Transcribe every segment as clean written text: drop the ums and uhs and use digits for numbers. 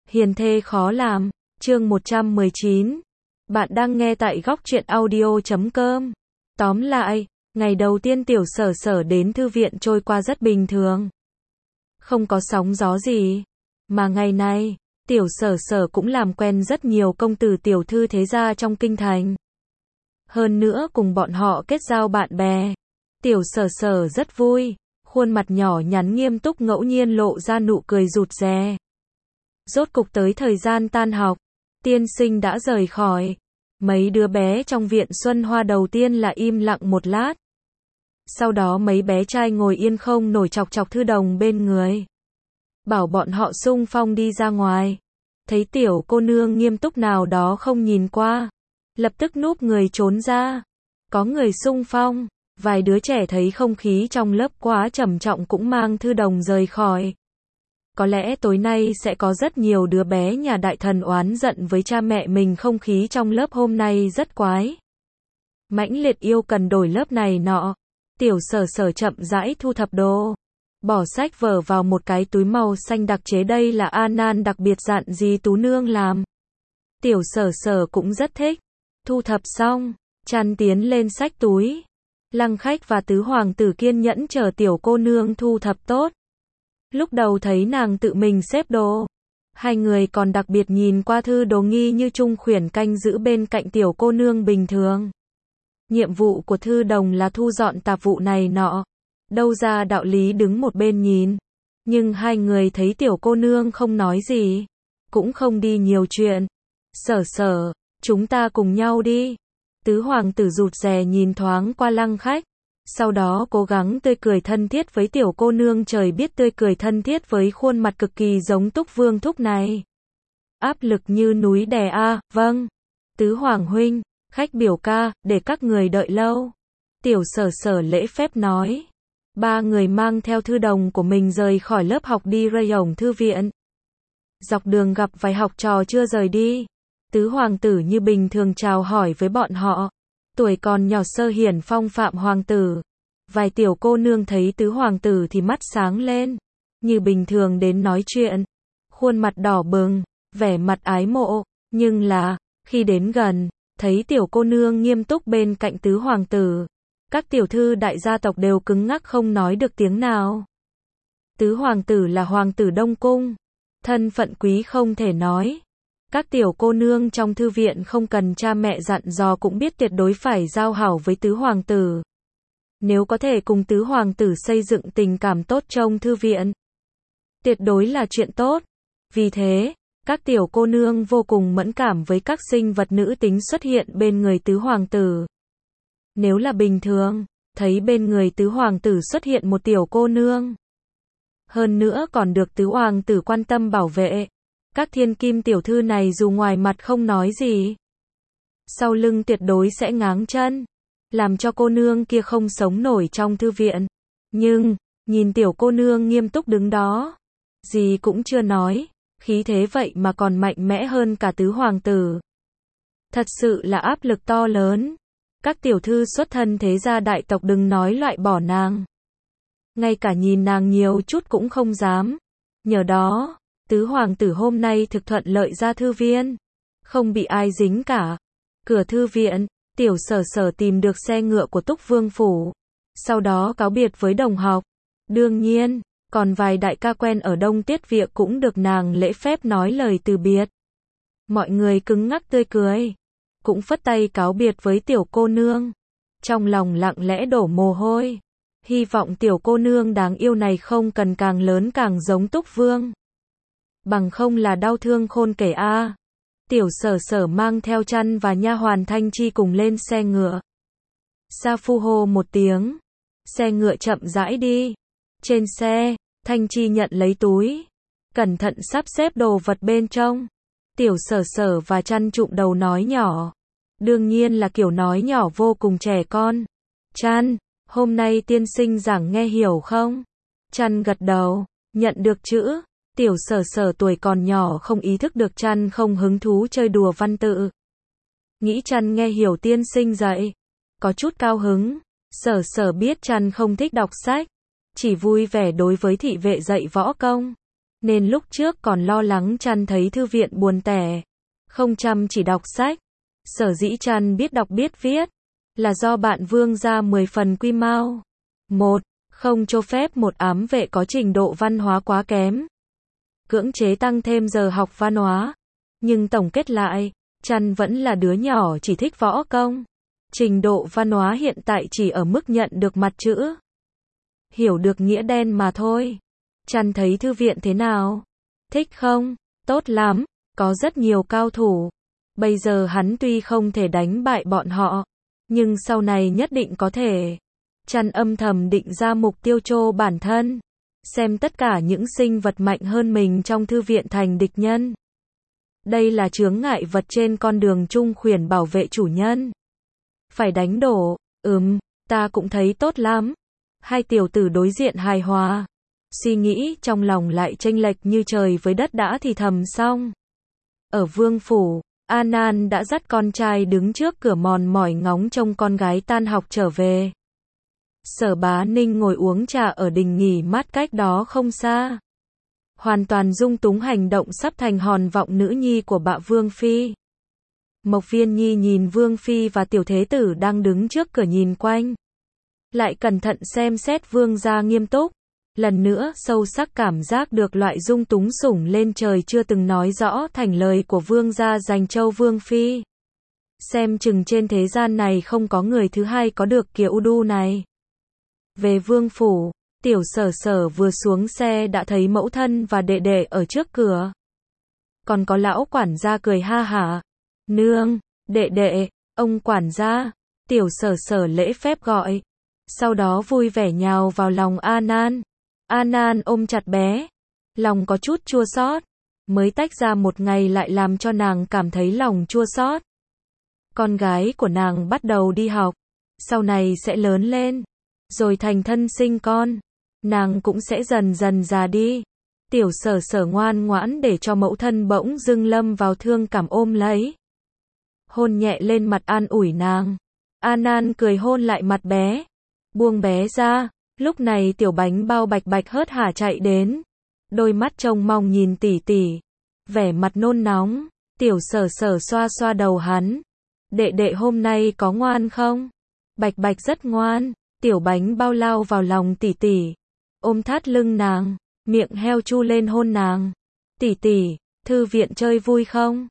Hiền thê khó làm, chương 119. Bạn đang nghe tại góc truyện audio.com. Tóm lại, ngày đầu tiên Tiểu Sở Sở đến thư viện trôi qua rất bình thường. Không có sóng gió gì. Mà ngày nay, Tiểu Sở Sở cũng làm quen rất nhiều công tử tiểu thư thế gia trong kinh thành. Hơn nữa cùng bọn họ kết giao bạn bè. Tiểu Sở Sở rất vui, khuôn mặt nhỏ nhắn nghiêm túc ngẫu nhiên lộ ra nụ cười rụt rè. Rốt cục tới thời gian tan học, tiên sinh đã rời khỏi. Mấy đứa bé trong viện Xuân Hoa đầu tiên là im lặng một lát. Sau đó mấy bé trai ngồi yên không nổi chọc chọc Thư Đồng bên người. Bảo bọn họ xung phong đi ra ngoài. Thấy tiểu cô nương nghiêm túc nào đó không nhìn qua. Lập tức núp người trốn ra. Có người xung phong. Vài đứa trẻ thấy không khí trong lớp quá trầm trọng cũng mang Thư Đồng rời khỏi. Có lẽ tối nay sẽ có rất nhiều đứa bé nhà đại thần oán giận với cha mẹ mình, không khí trong lớp hôm nay rất quái. Mãnh liệt yêu cần đổi lớp này nọ. Tiểu Sở Sở chậm rãi thu thập đồ. Bỏ sách vở vào một cái túi màu xanh đặc chế, đây là A Nan đặc biệt dặn dì Tú Nương làm. Tiểu Sở Sở cũng rất thích. Thu thập xong, chăn tiến lên xách túi. Lăng Khách và tứ hoàng tử kiên nhẫn chờ tiểu cô nương thu thập tốt. Lúc đầu thấy nàng tự mình xếp đồ, hai người còn đặc biệt nhìn qua thư đồ nghi như Trung Khuyển canh giữ bên cạnh tiểu cô nương bình thường. Nhiệm vụ của Thư Đồng là thu dọn tạp vụ này nọ, đâu ra đạo lý đứng một bên nhìn. Nhưng hai người thấy tiểu cô nương không nói gì, cũng không đi nhiều chuyện. Sở Sở, chúng ta cùng nhau đi. Tứ hoàng tử rụt rè nhìn thoáng qua Lăng Khách. Sau đó cố gắng tươi cười thân thiết với tiểu cô nương, trời biết tươi cười thân thiết với khuôn mặt cực kỳ giống Túc Vương Thúc này. Áp lực như núi đè a, vâng. Tứ hoàng huynh, Khách biểu ca, để các người đợi lâu. Tiểu Sở Sở lễ phép nói. Ba người mang theo Thư Đồng của mình rời khỏi lớp học đi rayon thư viện. Dọc đường gặp vài học trò chưa rời đi. Tứ hoàng tử như bình thường chào hỏi với bọn họ. Tuổi còn nhỏ sơ hiển phong phạm hoàng tử. Vài tiểu cô nương thấy tứ hoàng tử thì mắt sáng lên. Như bình thường đến nói chuyện. Khuôn mặt đỏ bừng, vẻ mặt ái mộ. Nhưng là, khi đến gần, thấy tiểu cô nương nghiêm túc bên cạnh tứ hoàng tử. Các tiểu thư đại gia tộc đều cứng ngắc không nói được tiếng nào. Tứ hoàng tử là hoàng tử Đông Cung. Thân phận quý không thể nói. Các tiểu cô nương trong thư viện không cần cha mẹ dặn dò cũng biết tuyệt đối phải giao hảo với tứ hoàng tử. Nếu có thể cùng tứ hoàng tử xây dựng tình cảm tốt trong thư viện, tuyệt đối là chuyện tốt. Vì thế, các tiểu cô nương vô cùng mẫn cảm với các sinh vật nữ tính xuất hiện bên người tứ hoàng tử. Nếu là bình thường, thấy bên người tứ hoàng tử xuất hiện một tiểu cô nương, hơn nữa còn được tứ hoàng tử quan tâm bảo vệ, các thiên kim tiểu thư này dù ngoài mặt không nói gì, sau lưng tuyệt đối sẽ ngáng chân, làm cho cô nương kia không sống nổi trong thư viện. Nhưng, nhìn tiểu cô nương nghiêm túc đứng đó, gì cũng chưa nói, khí thế vậy mà còn mạnh mẽ hơn cả tứ hoàng tử. Thật sự là áp lực to lớn. Các tiểu thư xuất thân thế gia đại tộc đừng nói loại bỏ nàng. Ngay cả nhìn nàng nhiều chút cũng không dám. Nhờ đó, tứ hoàng tử hôm nay thực thuận lợi ra thư viện. Không bị ai dính cả. Cửa thư viện, Tiểu Sở Sở tìm được xe ngựa của Túc Vương Phủ. Sau đó cáo biệt với đồng học. Đương nhiên, còn vài đại ca quen ở Đông Tiết Viện cũng được nàng lễ phép nói lời từ biệt. Mọi người cứng ngắc tươi cười. Cũng phất tay cáo biệt với tiểu cô nương. Trong lòng lặng lẽ đổ mồ hôi. Hy vọng tiểu cô nương đáng yêu này không cần càng lớn càng giống Túc Vương. Bằng không là đau thương khôn kể a. Tiểu Sở Sở mang theo chăn và nha hoàn Thanh Chi cùng lên xe ngựa. Sa phu hô một tiếng. Xe ngựa chậm rãi đi. Trên xe, Thanh Chi nhận lấy túi. Cẩn thận sắp xếp đồ vật bên trong. Tiểu Sở Sở và chăn trụm đầu nói nhỏ. Đương nhiên là kiểu nói nhỏ vô cùng trẻ con. Chăn, hôm nay tiên sinh giảng nghe hiểu không? Chăn gật đầu, nhận được chữ. Tiểu Sở Sở tuổi còn nhỏ không ý thức được chăn không hứng thú chơi đùa văn tự. Nghĩ chăn nghe hiểu tiên sinh dạy. Có chút cao hứng. Sở Sở biết chăn không thích đọc sách. Chỉ vui vẻ đối với thị vệ dạy võ công. nên lúc trước còn lo lắng Trăn thấy thư viện buồn tẻ, không chăm chỉ đọc sách. Sở dĩ Trăn biết đọc biết viết, là do bạn Vương gia 10 phần quy mau. 1. Không cho phép một ám vệ có trình độ văn hóa quá kém. Cưỡng chế tăng thêm giờ học văn hóa. Nhưng tổng kết lại, Trăn vẫn là đứa nhỏ chỉ thích võ công. Trình độ văn hóa hiện tại chỉ ở mức nhận được mặt chữ, hiểu được nghĩa đen mà thôi. Trăn thấy thư viện thế nào? Thích không? Tốt lắm, có rất nhiều cao thủ. Bây giờ hắn tuy không thể đánh bại bọn họ, nhưng sau này nhất định có thể. Trăn âm thầm định ra mục tiêu cho bản thân, xem tất cả những sinh vật mạnh hơn mình trong thư viện thành địch nhân. Đây là chướng ngại vật trên con đường trung khuyển bảo vệ chủ nhân. Phải đánh đổ, ta cũng thấy tốt lắm. Hai tiểu tử đối diện hài hòa. Suy nghĩ trong lòng lại chênh lệch như trời với đất đã thì thầm xong. Ở vương phủ, An An đã dắt con trai đứng trước cửa mòn mỏi ngóng trông con gái tan học trở về. Sở Bá Ninh ngồi uống trà ở đình nghỉ mát cách đó không xa. Hoàn toàn dung túng hành động sắp thành hòn vọng nữ nhi của bạ Vương Phi. Mộc Viên Nhi nhìn Vương Phi và tiểu thế tử đang đứng trước cửa nhìn quanh. Lại cẩn thận xem xét Vương gia nghiêm túc. Lần nữa sâu sắc cảm giác được loại dung túng sủng lên trời chưa từng nói rõ thành lời của Vương gia dành Châu Vương Phi. Xem chừng trên thế gian này không có người thứ hai có được kiểu đu này. Về vương phủ, tiểu sở sở vừa xuống xe đã thấy mẫu thân và đệ đệ ở trước cửa. Còn có lão quản gia cười ha hả. Nương, đệ đệ, ông quản gia, tiểu sở sở lễ phép gọi. Sau đó vui vẻ nhào vào lòng An An. An An ôm chặt bé, lòng có chút chua xót. Mới tách ra một ngày lại làm cho nàng cảm thấy lòng chua xót. Con gái của nàng bắt đầu đi học, sau này sẽ lớn lên, rồi thành thân sinh con, nàng cũng sẽ dần dần già đi. Tiểu sở sở ngoan ngoãn để cho mẫu thân bỗng dưng lâm vào thương cảm ôm lấy. Hôn nhẹ lên mặt an ủi nàng. An An cười hôn lại mặt bé, buông bé ra. Lúc này tiểu bánh bao bạch bạch hớt hả chạy đến, đôi mắt trông mong nhìn tỷ tỷ, vẻ mặt nôn nóng. Tiểu sở sở xoa xoa đầu hắn. Đệ đệ hôm nay có ngoan không? Bạch bạch rất ngoan. Tiểu bánh bao lao vào lòng tỷ tỷ, ôm thắt lưng nàng, miệng heo chu lên hôn nàng. Tỷ tỷ, thư viện chơi vui không?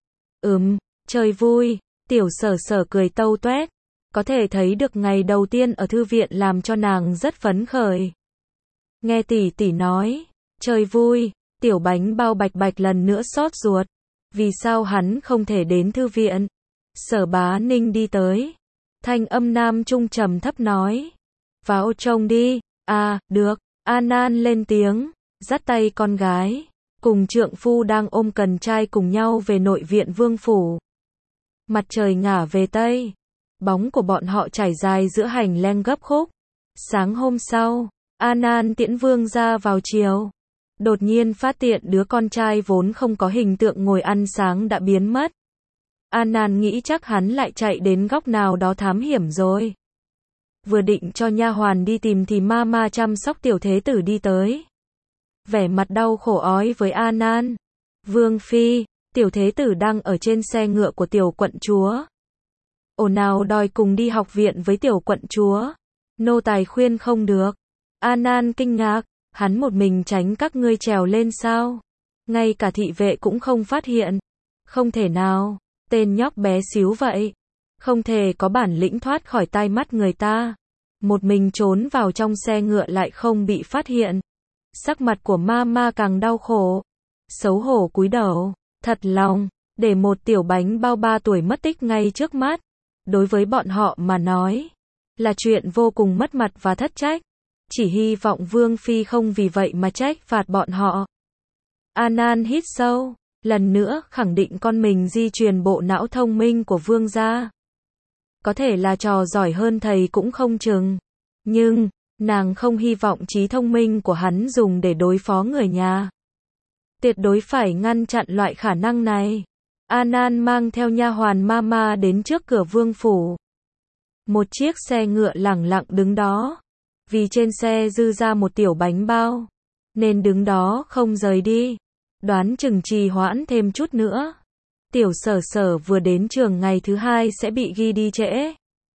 Chơi vui. Tiểu sở sở cười tâu toét. Có thể thấy được ngày đầu tiên ở thư viện làm cho nàng rất phấn khởi. Nghe tỷ tỷ nói, chơi vui, tiểu bánh bao bạch bạch lần nữa xót ruột. Vì sao hắn không thể đến thư viện? Sở Bá Ninh đi tới. Thanh âm nam trung trầm thấp nói. Vào trông đi. À, được. An An lên tiếng, dắt tay con gái, cùng trượng phu đang ôm cần trai cùng nhau về nội viện vương phủ. Mặt trời ngả về tây, bóng của bọn họ trải dài giữa hành lang gấp khúc. Sáng hôm sau, An An tiễn vương ra vào chiều. Đột nhiên phát hiện đứa con trai vốn không có hình tượng ngồi ăn sáng đã biến mất. An An nghĩ chắc hắn lại chạy đến góc nào đó thám hiểm rồi. Vừa định cho nha hoàn đi tìm thì mama chăm sóc tiểu thế tử đi tới. Vẻ mặt đau khổ ói với An An. Vương Phi, tiểu thế tử đang ở trên xe ngựa của tiểu quận chúa. Ồn ào đòi cùng đi học viện với tiểu quận chúa. Nô tài khuyên không được. An An kinh ngạc, hắn một mình tránh các ngươi trèo lên sao? Ngay cả thị vệ cũng không phát hiện. Không thể nào, tên nhóc bé xíu vậy. Không thể có bản lĩnh thoát khỏi tai mắt người ta. Một mình trốn vào trong xe ngựa lại không bị phát hiện. Sắc mặt của mama càng đau khổ. Xấu hổ cúi đầu, thật lòng, để một tiểu bánh bao 3 tuổi mất tích ngay trước mắt. Đối với bọn họ mà nói, là chuyện vô cùng mất mặt và thất trách. Chỉ hy vọng Vương Phi không vì vậy mà trách phạt bọn họ. An An hít sâu, lần nữa khẳng định con mình di truyền bộ não thông minh của Vương gia. Có thể là trò giỏi hơn thầy cũng không chừng. Nhưng, nàng không hy vọng trí thông minh của hắn dùng để đối phó người nhà. Tuyệt đối phải ngăn chặn loại khả năng này. An An mang theo nha hoàn mama đến trước cửa vương phủ. Một chiếc xe ngựa lẳng lặng đứng đó. Vì trên xe dư ra một tiểu bánh bao, nên đứng đó không rời đi. Đoán chừng trì hoãn thêm chút nữa. Tiểu Sở Sở vừa đến trường ngày thứ hai sẽ bị ghi đi trễ.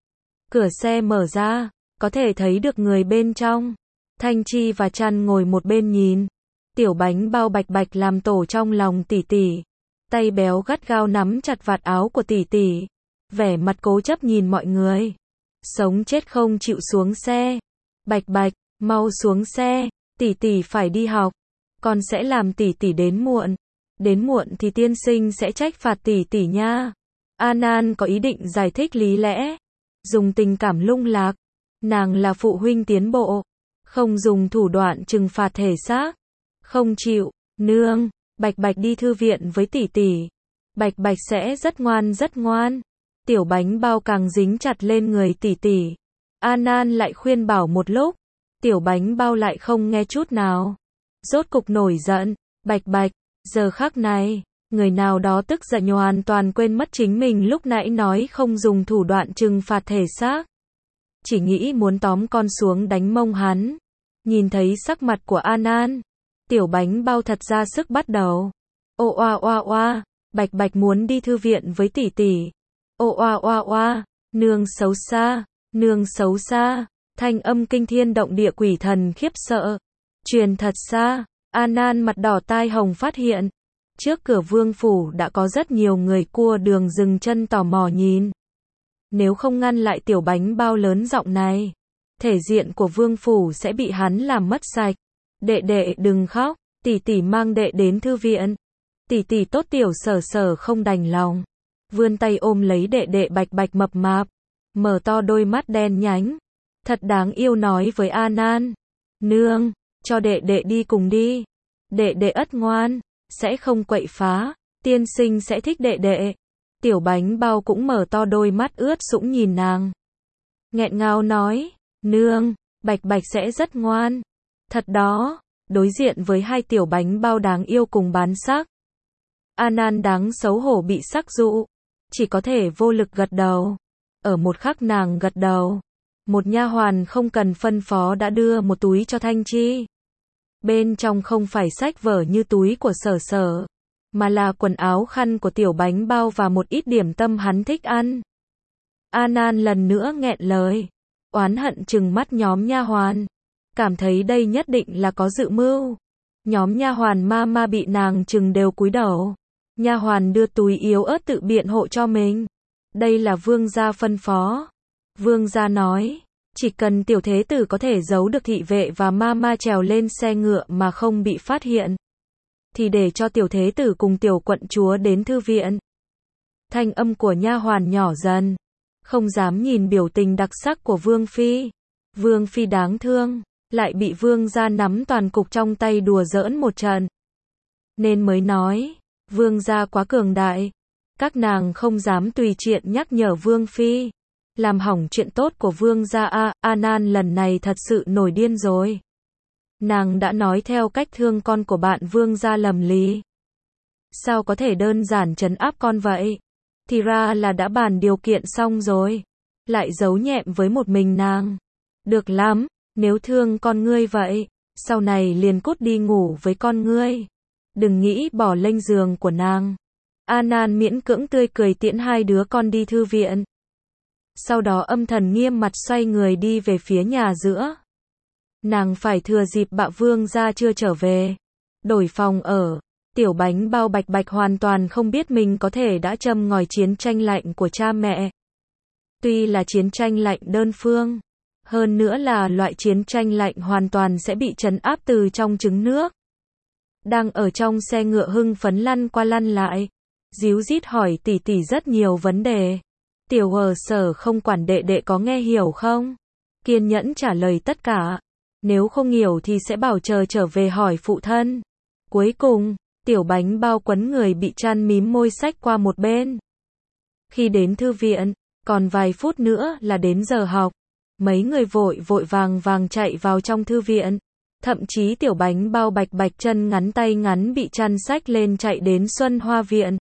Cửa xe mở ra, có thể thấy được người bên trong. Thanh Chi và Trăn ngồi một bên nhìn. Tiểu Bánh Bao Bạch Bạch làm tổ trong lòng tỷ tỷ. Tay béo gắt gao nắm chặt vạt áo của tỷ tỷ. Vẻ mặt cố chấp nhìn mọi người. Sống chết không chịu xuống xe. Bạch Bạch, mau xuống xe, tỷ tỷ phải đi học. Con sẽ làm tỷ tỷ đến muộn. Đến muộn thì tiên sinh sẽ trách phạt tỷ tỷ nha. An An có ý định giải thích lý lẽ. Dùng tình cảm lung lạc. Nàng là phụ huynh tiến bộ. Không dùng thủ đoạn trừng phạt thể xác. Không chịu, nương, Bạch Bạch đi thư viện với tỷ tỷ. Bạch Bạch sẽ rất ngoan rất ngoan. Tiểu Bánh Bao càng dính chặt lên người tỷ tỷ. An An lại khuyên bảo một lúc. Tiểu Bánh Bao lại không nghe chút nào. Rốt cục nổi giận. Bạch Bạch, giờ khắc này, người nào đó tức giận hoàn toàn quên mất chính mình lúc nãy nói không dùng thủ đoạn trừng phạt thể xác. Chỉ nghĩ muốn tóm con xuống đánh mông hắn. Nhìn thấy sắc mặt của An An, Tiểu Bánh Bao thật ra sức bắt đầu. Ô oa oa oa, Bạch Bạch muốn đi thư viện với tỷ tỷ. Ô oa oa oa, nương xấu xa, nương xấu xa. Thanh âm kinh thiên động địa quỷ thần khiếp sợ. Truyền thật xa. An An mặt đỏ tai hồng phát hiện. Trước cửa vương phủ đã có rất nhiều người cua đường dừng chân tò mò nhìn. Nếu không ngăn lại Tiểu Bánh Bao lớn giọng này, thể diện của vương phủ sẽ bị hắn làm mất sạch. Đệ đệ đừng khóc, tỷ tỷ mang đệ đến thư viện. Tỷ tỷ tốt. Tiểu Sở Sở không đành lòng, vươn tay ôm lấy đệ đệ Bạch Bạch mập mạp, mở to đôi mắt đen nhánh. Thật đáng yêu nói với An An. Nương, cho đệ đệ đi cùng đi. Đệ đệ ất ngoan, sẽ không quậy phá, tiên sinh sẽ thích đệ đệ. Tiểu Bánh Bao cũng mở to đôi mắt ướt sũng nhìn nàng. Nghẹn ngào nói, nương, Bạch Bạch sẽ rất ngoan. Thật đó, đối diện với hai Tiểu Bánh Bao đáng yêu cùng bán sắc. An An đáng xấu hổ bị sắc dụ, chỉ có thể vô lực gật đầu. Ở một khắc nàng gật đầu, một nha hoàn không cần phân phó đã đưa một túi cho Thanh Chi. Bên trong không phải sách vở như túi của Sở Sở, mà là quần áo khăn của Tiểu Bánh Bao và một ít điểm tâm hắn thích ăn. An An lần nữa nghẹn lời, oán hận trừng mắt nhóm nha hoàn, cảm thấy đây nhất định là có dự mưu. Nhóm nha hoàn ma bị nàng trừng đều cúi đầu. Nha hoàn đưa túi yếu ớt tự biện hộ cho mình. Đây là vương gia phân phó. Vương gia nói, chỉ cần tiểu thế tử có thể giấu được thị vệ và ma trèo lên xe ngựa mà không bị phát hiện, thì để cho tiểu thế tử cùng tiểu quận chúa đến thư viện. Thanh âm của nha hoàn nhỏ dần, không dám nhìn biểu tình đặc sắc của Vương Phi. Vương Phi đáng thương, lại bị vương gia nắm toàn cục trong tay đùa giỡn một trận. Nên mới nói, vương gia quá cường đại. Các nàng không dám tùy tiện nhắc nhở Vương Phi. Làm hỏng chuyện tốt của vương gia a. An An lần này thật sự nổi điên rồi. Nàng đã nói theo cách thương con của bạn vương gia lầm lý. Sao có thể đơn giản trấn áp con vậy? Thì ra là đã bàn điều kiện xong rồi. Lại giấu nhẹm với một mình nàng. Được lắm, nếu thương con ngươi vậy, sau này liền cút đi ngủ với con ngươi. Đừng nghĩ bỏ lênh giường của nàng. An An miễn cưỡng tươi cười tiễn hai đứa con đi thư viện. Sau đó âm thần nghiêm mặt xoay người đi về phía nhà giữa. Nàng phải thừa dịp Bạ Vương gia chưa trở về, đổi phòng ở. Tiểu Bánh Bao Bạch Bạch hoàn toàn không biết mình có thể đã châm ngòi chiến tranh lạnh của cha mẹ. Tuy là chiến tranh lạnh đơn phương, hơn nữa là loại chiến tranh lạnh hoàn toàn sẽ bị trấn áp từ trong trứng nước. Đang ở trong xe ngựa hưng phấn lăn qua lăn lại, díu dít hỏi tỷ tỷ rất nhiều vấn đề. Tiểu Sở không quản đệ đệ có nghe hiểu không, kiên nhẫn trả lời tất cả. Nếu không hiểu thì sẽ bảo chờ trở về hỏi phụ thân. Cuối cùng, Tiểu Bánh Bao quấn người bị chăn mím môi xách qua một bên. Khi đến thư viện, còn vài phút nữa là đến giờ học. Mấy người vội vàng chạy vào trong thư viện. Thậm chí Tiểu Bánh Bao Bạch Bạch chân ngắn tay ngắn bị chăn xách lên chạy đến Xuân Hoa viện.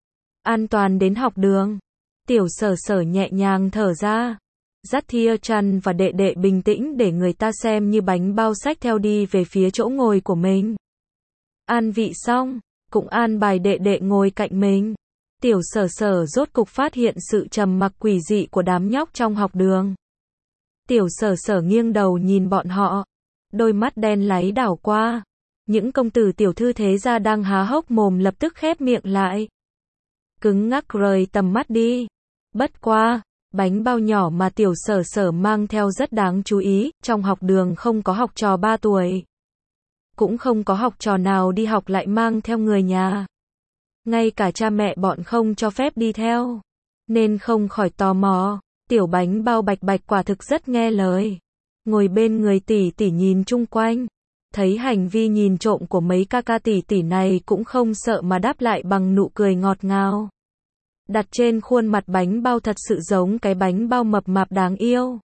An toàn đến học đường. Tiểu Sở Sở nhẹ nhàng thở ra. Dắt Thia Trăn và đệ đệ bình tĩnh để người ta xem như bánh bao xách theo đi về phía chỗ ngồi của mình. An vị xong, cũng an bài đệ đệ ngồi cạnh mình. Tiểu Sở Sở rốt cục phát hiện sự trầm mặc quỷ dị của đám nhóc trong học đường. Tiểu Sở Sở nghiêng đầu nhìn bọn họ, đôi mắt đen láy đảo qua. Những công tử tiểu thư thế gia đang há hốc mồm lập tức khép miệng lại. Cứng ngắc rời tầm mắt đi. Bất quá, bánh bao nhỏ mà Tiểu Sở Sở mang theo rất đáng chú ý, trong học đường không có học trò 3 tuổi. Cũng không có học trò nào đi học lại mang theo người nhà. Ngay cả cha mẹ bọn không cho phép đi theo. Nên không khỏi tò mò, tiểu bánh bao Bạch Bạch quả thực rất nghe lời. Ngồi bên người tỷ tỷ nhìn chung quanh. Thấy hành vi nhìn trộm của mấy ca ca tỷ tỷ này cũng không sợ mà đáp lại bằng nụ cười ngọt ngào. Đặt trên khuôn mặt bánh bao thật sự giống cái bánh bao mập mạp đáng yêu.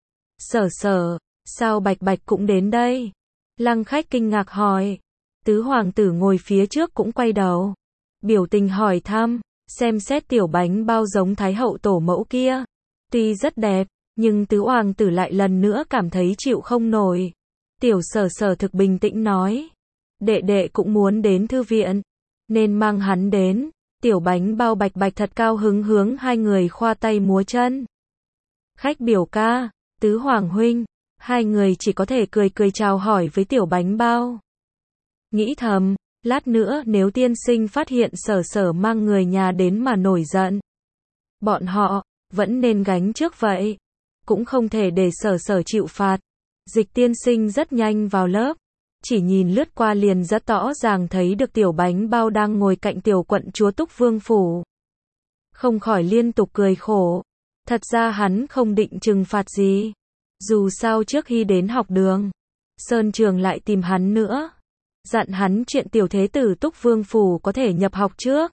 Sở Sở, sao Bạch Bạch cũng đến đây? Lăng Khách kinh ngạc hỏi. Tứ hoàng tử ngồi phía trước cũng quay đầu. Biểu tình hỏi thăm, xem xét tiểu bánh bao giống Thái hậu tổ mẫu kia. Tuy rất đẹp, nhưng tứ hoàng tử lại lần nữa cảm thấy chịu không nổi. Tiểu Sở Sở thực bình tĩnh nói. Đệ đệ cũng muốn đến thư viện, nên mang hắn đến. Tiểu bánh bao Bạch Bạch thật cao hứng hướng hai người khoa tay múa chân. Khách biểu ca, tứ hoàng huynh, hai người chỉ có thể cười cười chào hỏi với tiểu bánh bao. Nghĩ thầm, lát nữa nếu tiên sinh phát hiện Sở Sở mang người nhà đến mà nổi giận, bọn họ vẫn nên gánh trước vậy, cũng không thể để Sở Sở chịu phạt. Dịch tiên sinh rất nhanh vào lớp, chỉ nhìn lướt qua liền rất rõ ràng thấy được tiểu bánh bao đang ngồi cạnh tiểu quận chúa Túc Vương phủ. Không khỏi liên tục cười khổ. Thật ra hắn không định trừng phạt gì. Dù sao trước khi đến học đường, Sơn Trường lại tìm hắn nữa. Dặn hắn chuyện tiểu thế tử Túc Vương phủ có thể nhập học trước.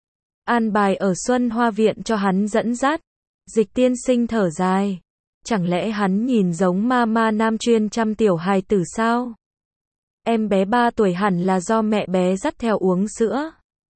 An bài ở Xuân Hoa Viện cho hắn dẫn dắt. Dịch tiên sinh thở dài. Chẳng lẽ hắn nhìn giống ma nam chuyên chăm tiểu hài tử sao? Em bé 3 tuổi hẳn là do mẹ bé dắt theo uống sữa.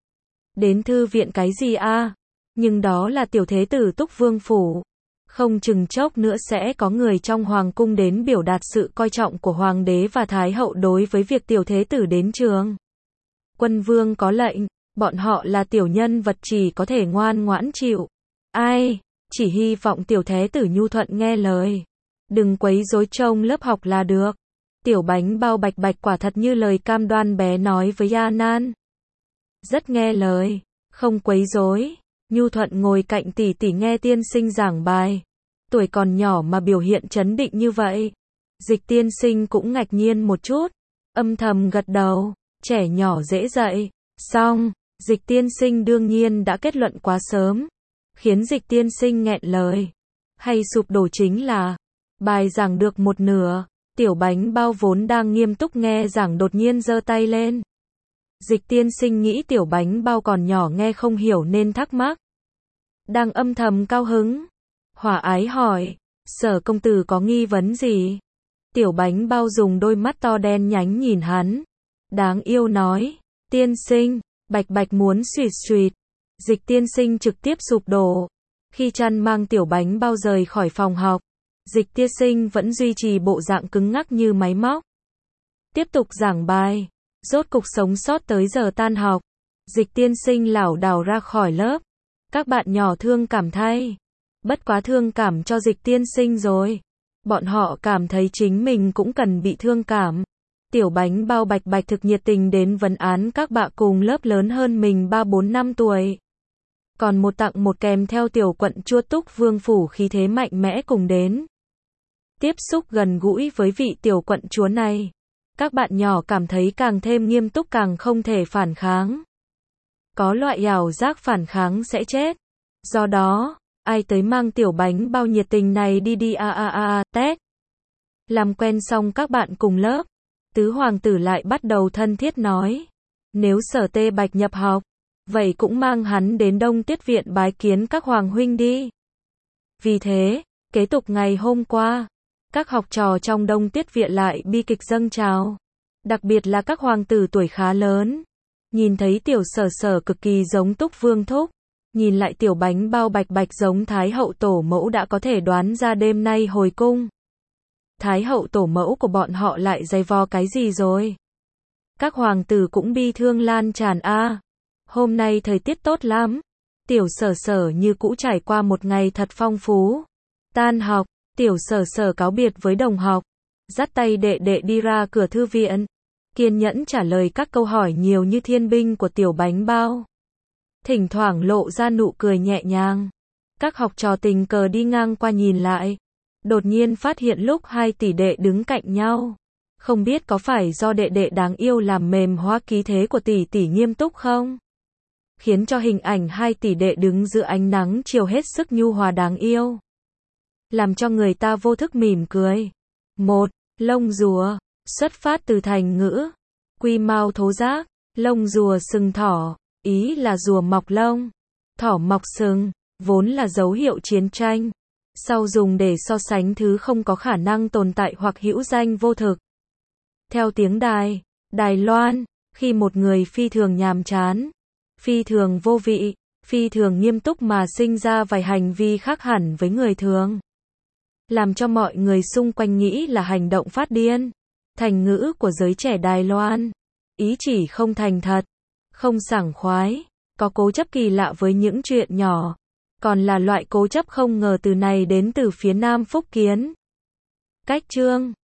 Đến thư viện cái gì a? Nhưng đó là tiểu thế tử Túc Vương phủ. Không chừng chốc nữa sẽ có người trong hoàng cung đến biểu đạt sự coi trọng của hoàng đế và thái hậu đối với việc tiểu thế tử đến trường. Quân vương có lệnh, bọn họ là tiểu nhân vật chỉ có thể ngoan ngoãn chịu. Ai, chỉ hy vọng tiểu thế tử nhu thuận nghe lời. Đừng quấy rối trông lớp học là được. Tiểu bánh bao Bạch Bạch quả thật như lời cam đoan bé nói với A Nan. Rất nghe lời, không quấy rối, nhu thuận ngồi cạnh tỷ tỷ nghe tiên sinh giảng bài. Tuổi còn nhỏ mà biểu hiện trấn định như vậy. Dịch tiên sinh cũng ngạc nhiên một chút, âm thầm gật đầu, trẻ nhỏ dễ dạy. Xong, dịch tiên sinh đương nhiên đã kết luận quá sớm, khiến dịch tiên sinh nghẹn lời. Hay sụp đổ chính là, bài giảng được một nửa, tiểu bánh bao vốn đang nghiêm túc nghe giảng đột nhiên giơ tay lên. Dịch tiên sinh nghĩ tiểu bánh bao còn nhỏ nghe không hiểu nên thắc mắc. Đang âm thầm cao hứng, hòa ái hỏi, Sở công tử có nghi vấn gì? Tiểu bánh bao dùng đôi mắt to đen nhánh nhìn hắn. Đáng yêu nói, tiên sinh, Bạch Bạch muốn suýt suýt. Dịch tiên sinh trực tiếp sụp đổ. Khi chăn mang tiểu bánh bao rời khỏi phòng học, dịch tiên sinh vẫn duy trì bộ dạng cứng ngắc như máy móc. Tiếp tục giảng bài. Rốt cục sống sót tới giờ tan học. Dịch tiên sinh lảo đảo ra khỏi lớp. Các bạn nhỏ thương cảm thay. Bất quá thương cảm cho dịch tiên sinh rồi. Bọn họ cảm thấy chính mình cũng cần bị thương cảm. Tiểu bánh bao Bạch Bạch thực nhiệt tình đến vấn án các bạn cùng lớp lớn hơn mình 3-4 năm tuổi. Còn một tặng một kèm theo tiểu quận chúa Túc Vương phủ khí thế mạnh mẽ cùng đến. Tiếp xúc gần gũi với vị tiểu quận chúa này, các bạn nhỏ cảm thấy càng thêm nghiêm túc, càng không thể phản kháng. Có loại ảo giác phản kháng sẽ chết. Do đó, ai tới mang tiểu bánh bao nhiệt tình này đi tét. Làm quen xong các bạn cùng lớp, tứ hoàng tử lại bắt đầu thân thiết nói. Nếu Sở Tê Bạch nhập học, vậy cũng mang hắn đến Đông Tiết Viện bái kiến các hoàng huynh đi. Vì thế, kế tục ngày hôm qua, các học trò trong Đông Tiết Viện lại bi kịch dâng trào. Đặc biệt là các hoàng tử tuổi khá lớn. Nhìn thấy tiểu Sở Sở cực kỳ giống Túc Vương thúc. Nhìn lại tiểu bánh bao Bạch Bạch giống Thái hậu tổ mẫu đã có thể đoán ra đêm nay hồi cung. Thái hậu tổ mẫu của bọn họ lại giày vò cái gì rồi? Các hoàng tử cũng bi thương lan tràn a. Hôm nay thời tiết tốt lắm. Tiểu Sở Sở như cũ trải qua một ngày thật phong phú. Tan học, Tiểu Sở Sở cáo biệt với đồng học, dắt tay đệ đệ đi ra cửa thư viện, kiên nhẫn trả lời các câu hỏi nhiều như thiên binh của Tiểu Bánh Bao. Thỉnh thoảng lộ ra nụ cười nhẹ nhàng. Các học trò tình cờ đi ngang qua nhìn lại, đột nhiên phát hiện lúc hai tỷ đệ đứng cạnh nhau. Không biết có phải do đệ đệ đáng yêu làm mềm hóa khí thế của tỷ tỷ nghiêm túc không? Khiến cho hình ảnh hai tỷ đệ đứng giữa ánh nắng chiều hết sức nhu hòa đáng yêu. Làm cho người ta vô thức mỉm cười. 1. Lông rùa. Xuất phát từ thành ngữ Quy Mao Thố Giác. Lông rùa sừng thỏ, ý là rùa mọc lông, thỏ mọc sừng, vốn là dấu hiệu chiến tranh. Sau dùng để so sánh thứ không có khả năng tồn tại hoặc hữu danh vô thực. Theo tiếng Đài Loan, khi một người phi thường nhàm chán, phi thường vô vị, phi thường nghiêm túc mà sinh ra vài hành vi khác hẳn với người thường, làm cho mọi người xung quanh nghĩ là hành động phát điên. Thành ngữ của giới trẻ Đài Loan, ý chỉ không thành thật, không sảng khoái, có cố chấp kỳ lạ với những chuyện nhỏ, còn là loại cố chấp không ngờ từ này đến từ phía Nam Phúc Kiến. Cách chương